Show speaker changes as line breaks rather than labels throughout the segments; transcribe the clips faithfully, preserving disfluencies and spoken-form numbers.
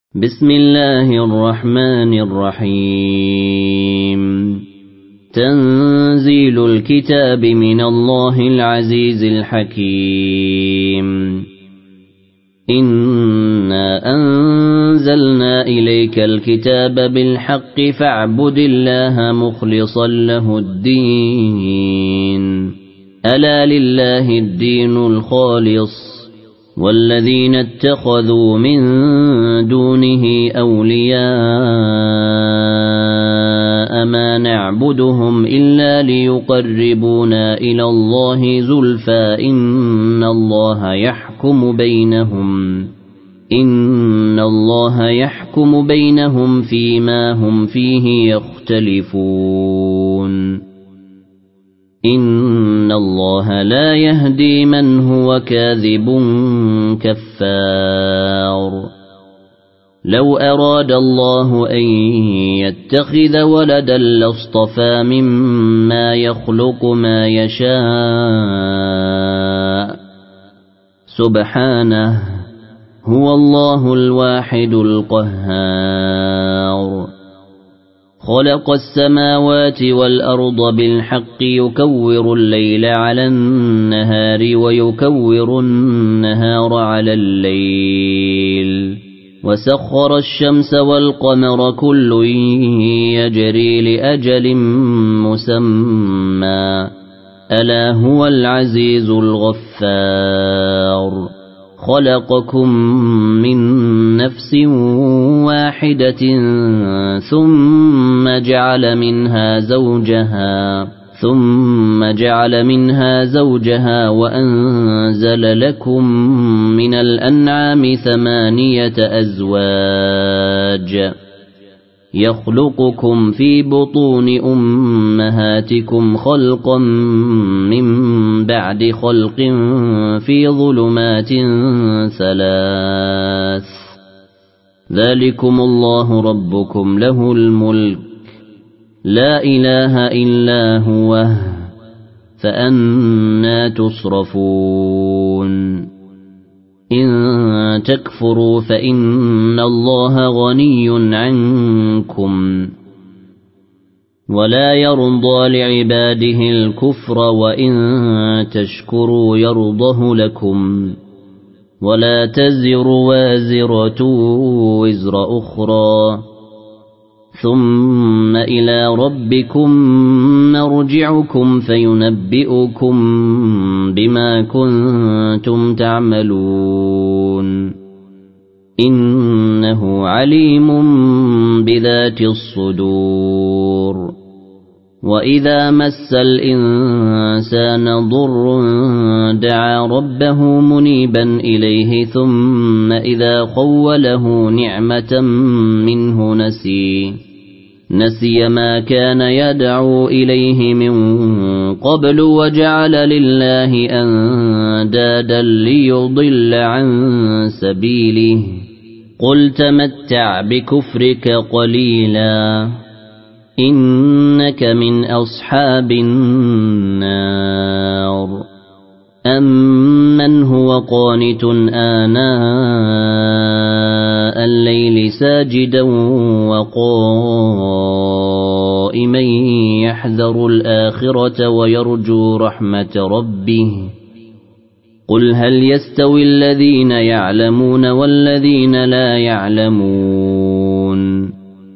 بسم الله الرحمن الرحيم تنزيل الكتاب من الله العزيز الحكيم إنا أنزلنا إليك الكتاب بالحق فاعبد الله مخلصا له الدين ألا لله الدين الخالص والذين اتخذوا من دونه أولياء ما نعبدهم إلا ليقربونا إلى الله زلفى إن الله يحكم بينهم إن الله يحكم بينهم فيما هم فيه يختلفون إن الله لا يهدي من هو كاذب كفار لو أراد الله أن يتخذ ولدا لاصطفى مما يخلق ما يشاء سبحانه هو الله الواحد القهار خلق السماوات والأرض بالحق يكور الليل على النهار ويكور النهار على الليل وسخر الشمس والقمر كل يجري لأجل مسمى ألا هو العزيز الغفار خلقكم من نفس واحدة ثم جعل منها زوجها ثم جعل منها زوجها وأنزل لكم من الأنعام ثمانية أزواج يخلقكم في بطون أمهاتكم خلقا من بعد خلق في ظلمات ثلاث ذلكم الله ربكم له الملك لا إله إلا هو فأنى تصرفون إن تكفروا فإن الله غني عنكم ولا يرضى لعباده الكفر وإن تشكروا يرضه لكم ولا تزر وازرة وزر أخرى ثم إلى ربكم مرجعكم فينبئكم بما كنتم تعملون إنه عليم بذات الصدور وإذا مس الإنسان ضر دعا ربه منيبا إليه ثم إذا خوله نعمة منه نسي نسي ما كان يدعو إليه من قبل وجعل لله أندادا ليضل عن سبيله قل تمتع بكفرك قليلا إنك من أصحاب النار أمن هو قانت آناء الليل ساجدا وقائما يحذر الآخرة ويرجو رحمة ربه قل هل يستوي الذين يعلمون والذين لا يعلمون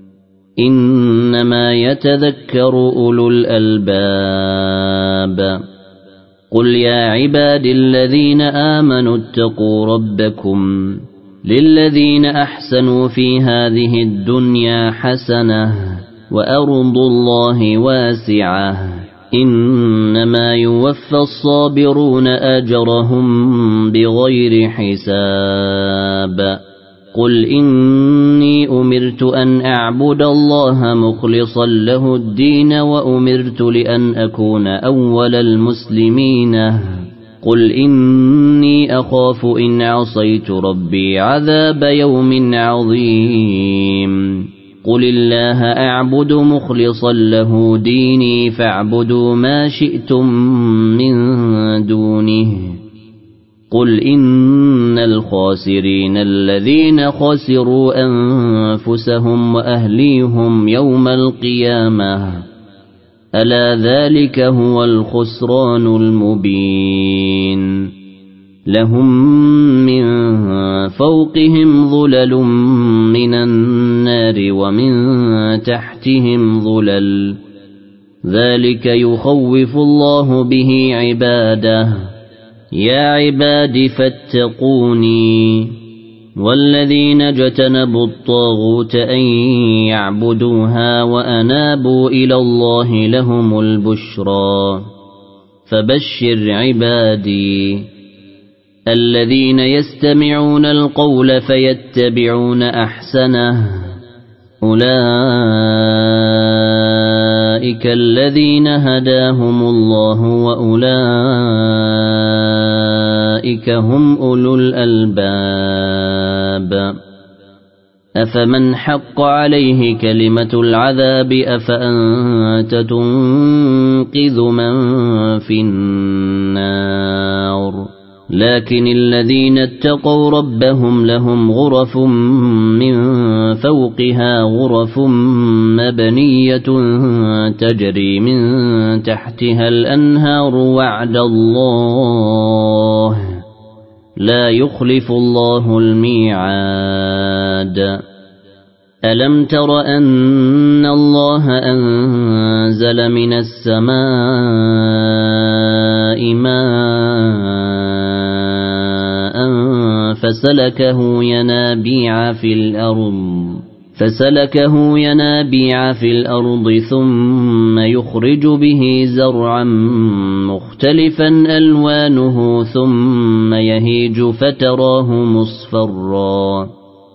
إنما يتذكر أولو الألباب قل يا عباد الذين آمنوا اتقوا ربكم للذين أحسنوا في هذه الدنيا حسنة وأرض الله واسعة إنما يوفى الصابرون أجرهم بغير حساب قل إني أمرت أن أعبد الله مخلصا له الدين وأمرت لأن أكون أول المسلمين قل إني أخاف إن عصيت ربي عذاب يوم عظيم قل الله أعبد مخلصا له ديني فاعبدوا ما شئتم من دونه قل إن الخاسرين الذين خسروا أنفسهم وأهليهم يوم القيامة ألا ذلك هو الخسران المبين لهم من فوقهم ظلل من النار ومن تحتهم ظلل ذلك يخوف الله به عباده يا عباد فاتقوني والذين اجتنبوا الطاغوت أن يعبدوها وأنابوا إلى الله لهم البشرى فبشر عبادي الذين يستمعون القول فيتبعون أحسنه أولئك الذين هداهم الله وأولئك هم أولو الألباب أفمن حق عليه كلمة العذاب أفأنت تنقذ من في النار لكن الذين اتقوا ربهم لهم غرف من فوقها غرف مبنية تجري من تحتها الأنهار وعد الله لا يخلف الله الميعاد ألم تر أن الله أنزل من السماء ماء فسلكه ينابيع في الأرض فسلكه ينابيع في الأرض ثم يخرج به زرعا مختلفا ألوانه ثم يهيج فتراه مصفرا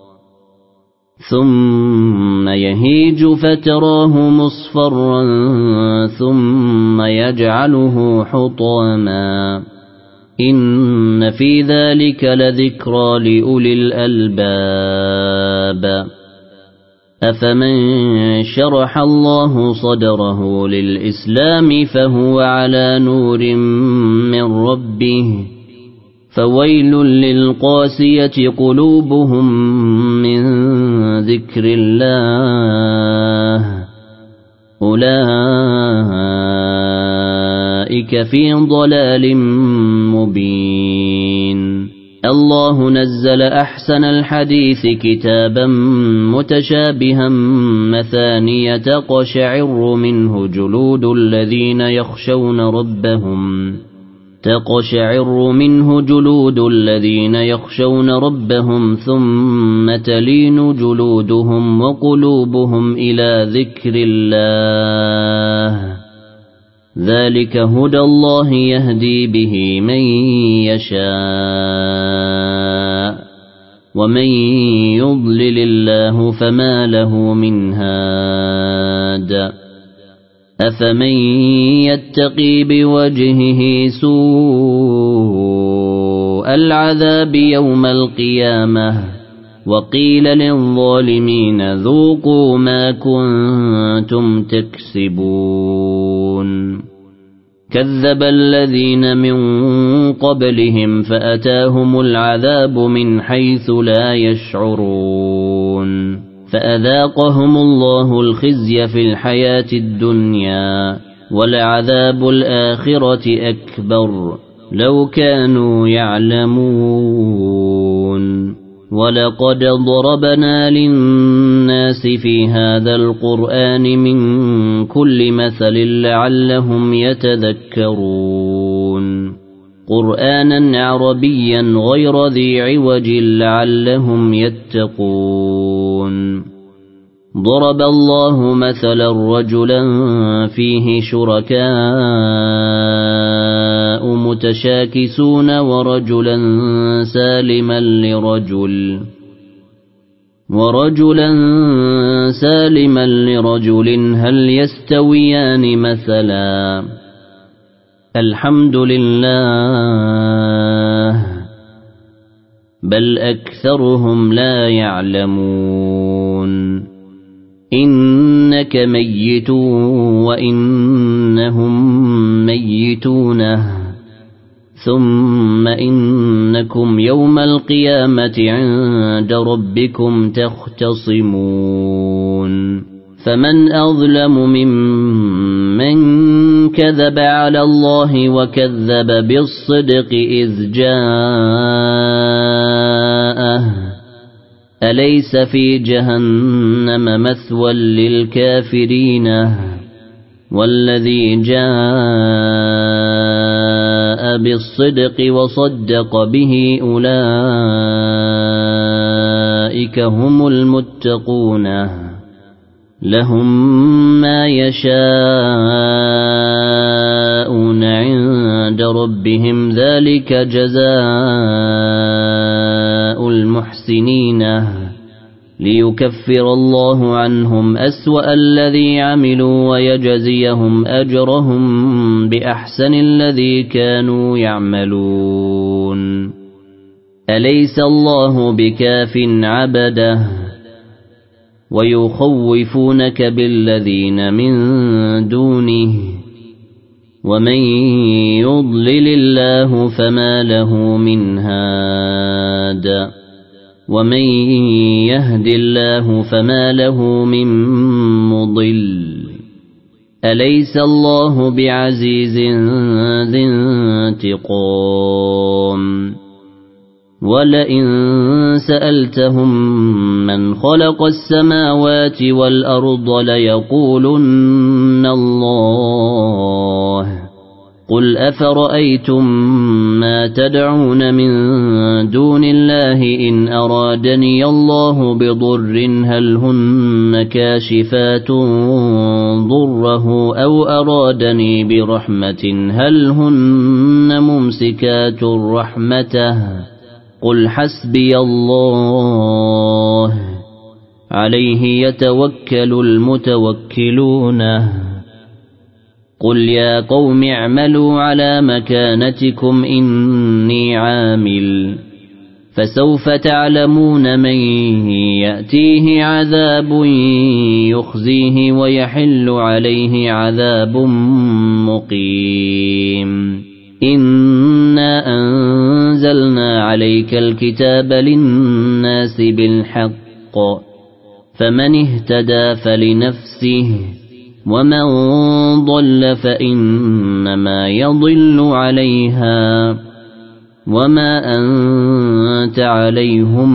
ثم يهيج فتراه مصفرا ثم يجعله حطاما إن في ذلك لذكرى لأولي الألباب أفمن شرح الله صدره للإسلام فهو على نور من ربه فويل للقاسية قلوبهم من ذكر الله أولئك في ضلال مبين الله نزل أحسن الحديث كتابا متشابها مثانية تقشعر منه جلود الذين يخشون ربهم تقشعر منه جلود الذين يخشون ربهم ثم تلين جلودهم وقلوبهم إلى ذكر الله ذلك هدى الله يهدي به من يشاء ومن يضلل الله فما له من هاد أفمن يتقي بوجهه سوء العذاب يوم القيامة وقيل للظالمين ذوقوا ما كنتم تكسبون كذب الذين من قبلهم فأتاهم العذاب من حيث لا يشعرون فأذاقهم الله الخزي في الحياة الدنيا ولعذاب الآخرة أكبر لو كانوا يعلمون ولقد ضربنا للناس في هذا القرآن من كل مثل لعلهم يتذكرون قرآنا عربيا غير ذي عوج لعلهم يتقون ضرب الله مثلا رجلا فيه شركاء متشاكسون ورجلا سالما لرجل ورجلا سالما لرجل هل يستويان مثلا الحمد لله بل أكثرهم لا يعلمون إنك ميت وإنهم ميتون ثم إنكم يوم القيامة عند ربكم تختصمون فمن أظلم ممن كذب على الله وكذب بالصدق إذ جاءه أليس في جهنم مثوى للكافرين والذي جاء بالصدق وصدق به أولئك هم المتقون لهم ما يشاءون عند ربهم ذلك جزاء المحسنين ليكفر الله عنهم أسوأ الذي عملوا ويجزيهم أجرهم بأحسن الذي كانوا يعملون أليس الله بكاف عبده ويخوفونك بالذين من دونه ومن يضلل الله فما له من هاد ومن يهد الله فما له من مضل أليس الله بعزيز ذي انتقام ولئن سألتهم من خلق السماوات والأرض ليقولن الله قل أفرأيتم ما تدعون من دون الله إن أرادني الله بضر هل هن كاشفات ضره أو أرادني برحمة هل هن ممسكات رحمته قل حسبي الله عليه يتوكل المتوكلون قل يا قوم اعملوا على مكانتكم إني عامل فسوف تعلمون من يأتيه عذاب يخزيه ويحل عليه عذاب مقيم إنا أنزلنا عليك الكتاب للناس بالحق فمن اهتدى فلنفسه ومن ضل فإنما يضل عليها وما أنت عليهم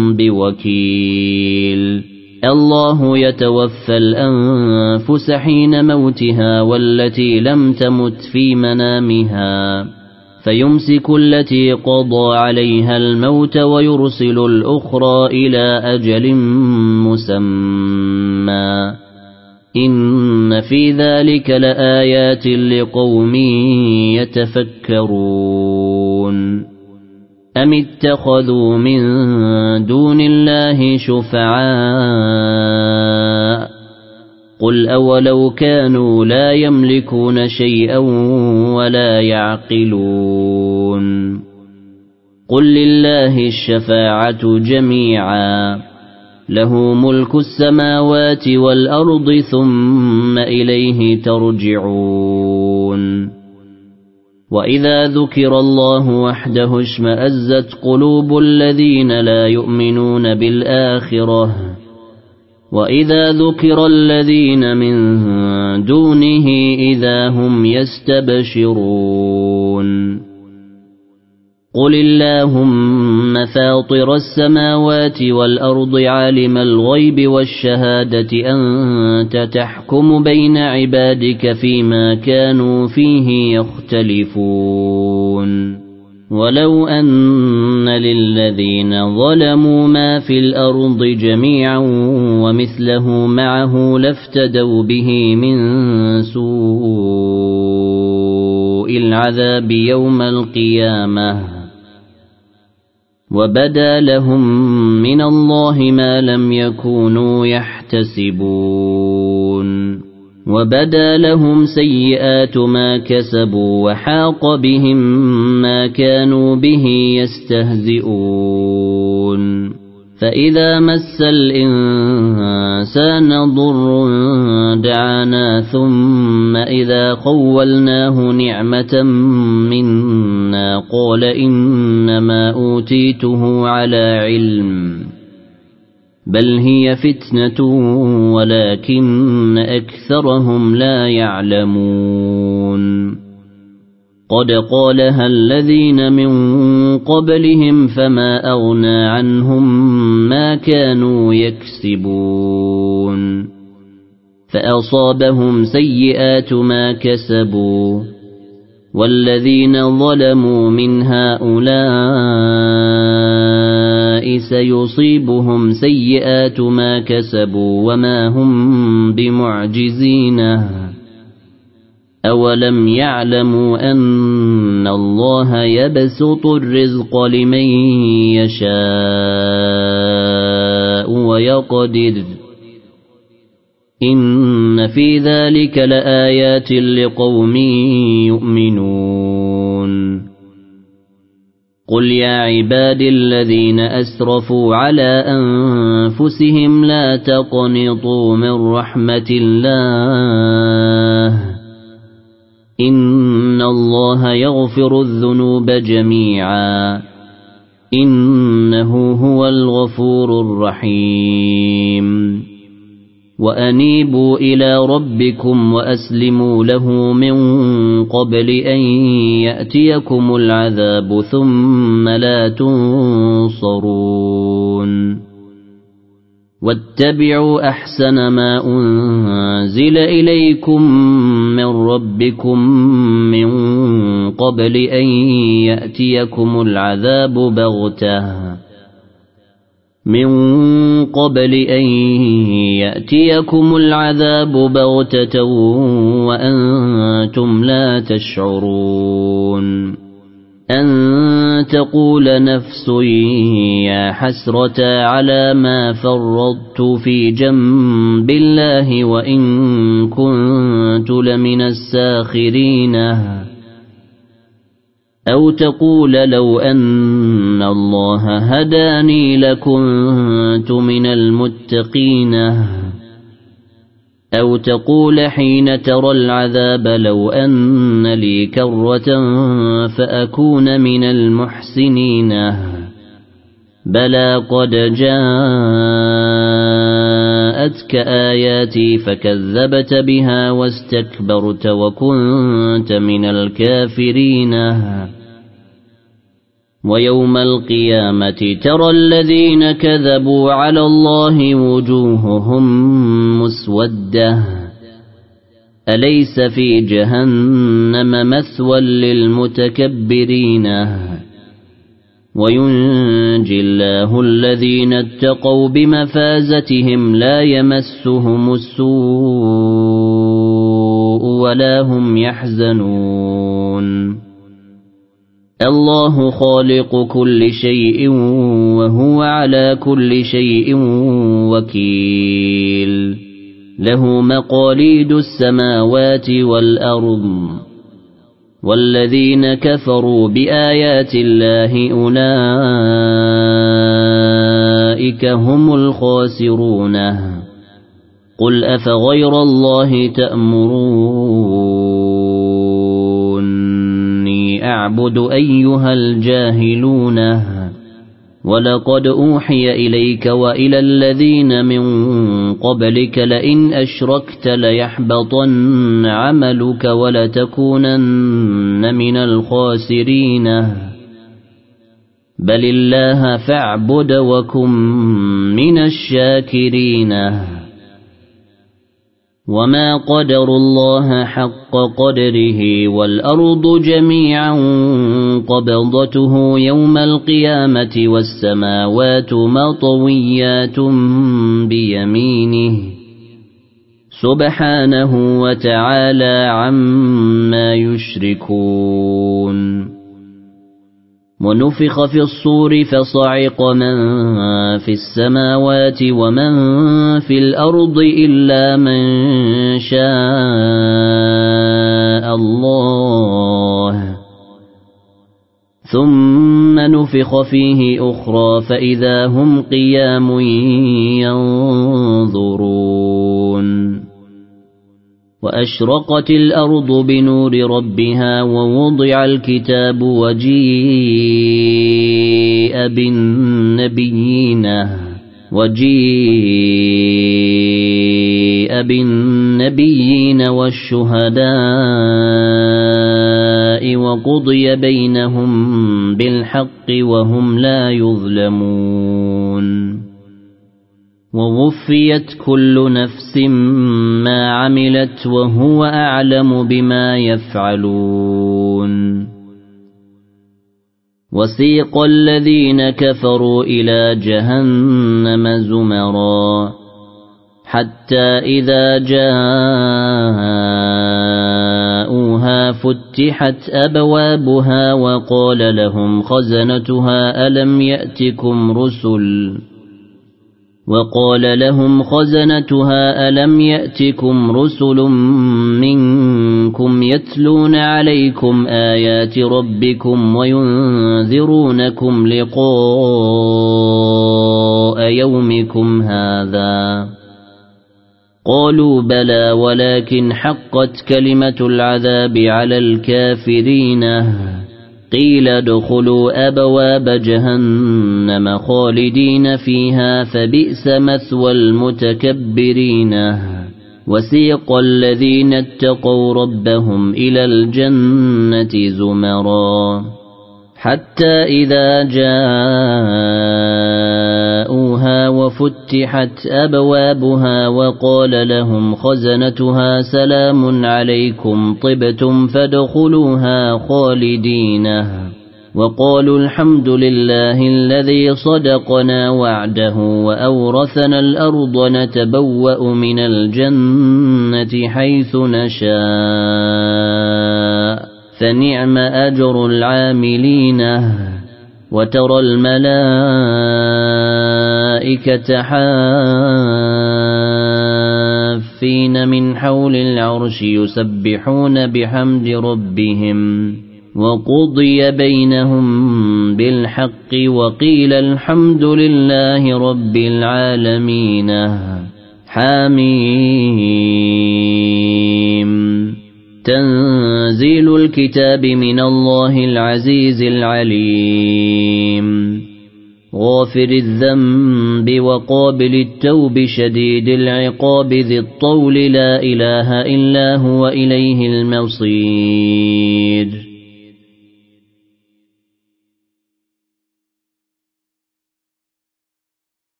بوكيل الله يتوفى الأنفس حين موتها والتي لم تمت في منامها فيمسك التي قضى عليها الموت ويرسل الأخرى إلى أجل مسمى إن في ذلك لآيات لقوم يتفكرون أم اتخذوا من دون الله شفعاء قل أولو كانوا لا يملكون شيئا ولا يعقلون قل لله الشفاعة جميعا له ملك السماوات والأرض ثم إليه ترجعون وإذا ذكر الله وحده اشمأزت قلوب الذين لا يؤمنون بالآخرة وإذا ذكر الذين من دونه إذا هم يستبشرون قل اللهم فاطر السماوات والأرض عالم الغيب والشهادة أنت تحكم بين عبادك فيما كانوا فيه يختلفون ولو أن للذين ظلموا ما في الأرض جميعا ومثله معه لافتدوا به من سوء العذاب يوم القيامة وبدا لهم من الله ما لم يكونوا يحتسبون وبدا لهم سيئات ما كسبوا وحاق بهم ما كانوا به يستهزئون فإذا مس الإنسان ضر دعانا ثم إذا خولناه نعمة منا قال إنما أوتيته على علم بل هي فتنة ولكن أكثرهم لا يعلمون قد قالها الذين من قبلهم فما أغنى عنهم ما كانوا يكسبون فأصابهم سيئات ما كسبوا والذين ظلموا من هؤلاء سيصيبهم سيئات ما كسبوا وما هم بمعجزين أولم يعلموا أن الله يبسط الرزق لمن يشاء ويقدر إن في ذلك لآيات لقوم يؤمنون قل يا عبادي الذين أسرفوا على أنفسهم لا تقنطوا من رحمة الله إن الله يغفر الذنوب جميعا إنه هو الغفور الرحيم وأنيبوا إلى ربكم وأسلموا له من قبل أن يأتيكم العذاب ثم لا تنصرون واتبعوا أحسن ما أنزل إليكم من ربكم من قبل أن يأتيكم العذاب بغتة من قبل أن يأتيكم العذاب بغتة وأنتم لا تشعرون أن تقول نفس يا حسرة على ما فرطت في جنب الله وإن كنت لمن الساخرين أو تقول لو أن الله هداني لكنت من المتقين أو تقول حين ترى العذاب لو أن لي كرة فأكون من المحسنين بلى قد جاءتك آياتي فكذبت بها واستكبرت وكنت من الكافرين ويوم القيامة ترى الذين كذبوا على الله وجوههم مسودة أليس في جهنم مثوى للمتكبرين وينجي الله الذين اتقوا بمفازتهم لا يمسهم السوء ولا هم يحزنون الله خالق كل شيء وهو على كل شيء وكيل له مقاليد السماوات والأرض والذين كفروا بآيات الله أولئك هم الخاسرون قل أفغير الله تأمروني أعبد أيها الجاهلون ولقد أوحي إليك وإلى الذين من قبلك لئن أشركت ليحبطن عملك ولتكونن من الخاسرين بل الله فاعبد وكن من الشاكرين وما قدر الله حق قدره والأرض جميعا قبضته يوم القيامة والسماوات مطويات بيمينه سبحانه وتعالى عما يشركون ونفخ في الصور فصعق من في السماوات ومن في الأرض إلا من شاء الله ثم نفخ فيه أخرى فإذا هم قيام ينظرون وأشرقت الأرض بنور ربها ووضع الكتاب وجيء بالنبيين وجيء بالنبيين والشهداء وقضي بينهم بالحق وهم لا يظلمون ووفيت كل نفس ما عملت وهو أعلم بما يفعلون وسيق الذين كفروا إلى جهنم زمرا حتى إذا جاءوها فتحت أبوابها وقال لهم خزنتها ألم يأتكم رسل وقال لهم خزنتها ألم يأتكم رسل منكم يتلون عليكم آيات ربكم وينذرونكم لقاء يومكم هذا قالوا بلى ولكن حقت كلمة العذاب على الكافرين قيل ادخلوا أبواب جهنم خالدين فيها فبئس مثوى المتكبرين وسيق الذين اتقوا ربهم إلى الجنة زمرا حتى إذا جاءوها وفتحت أبوابها وقال لهم خزنتها سلام عليكم طبتم فادخلوها خالدين وقالوا الحمد لله الذي صدقنا وعده وأورثنا الأرض نتبوأ من الجنة حيث نشاء فنعم أجر العاملين وترى الملائكة حافين من حول العرش يسبحون بحمد ربهم وقضي بينهم بالحق وقيل الحمد لله رب العالمين حميم تنزيل الكتاب من الله العزيز العليم غافر الذنب وقابل التوب شديد العقاب ذي الطول لا إله إلا هو إليه المصير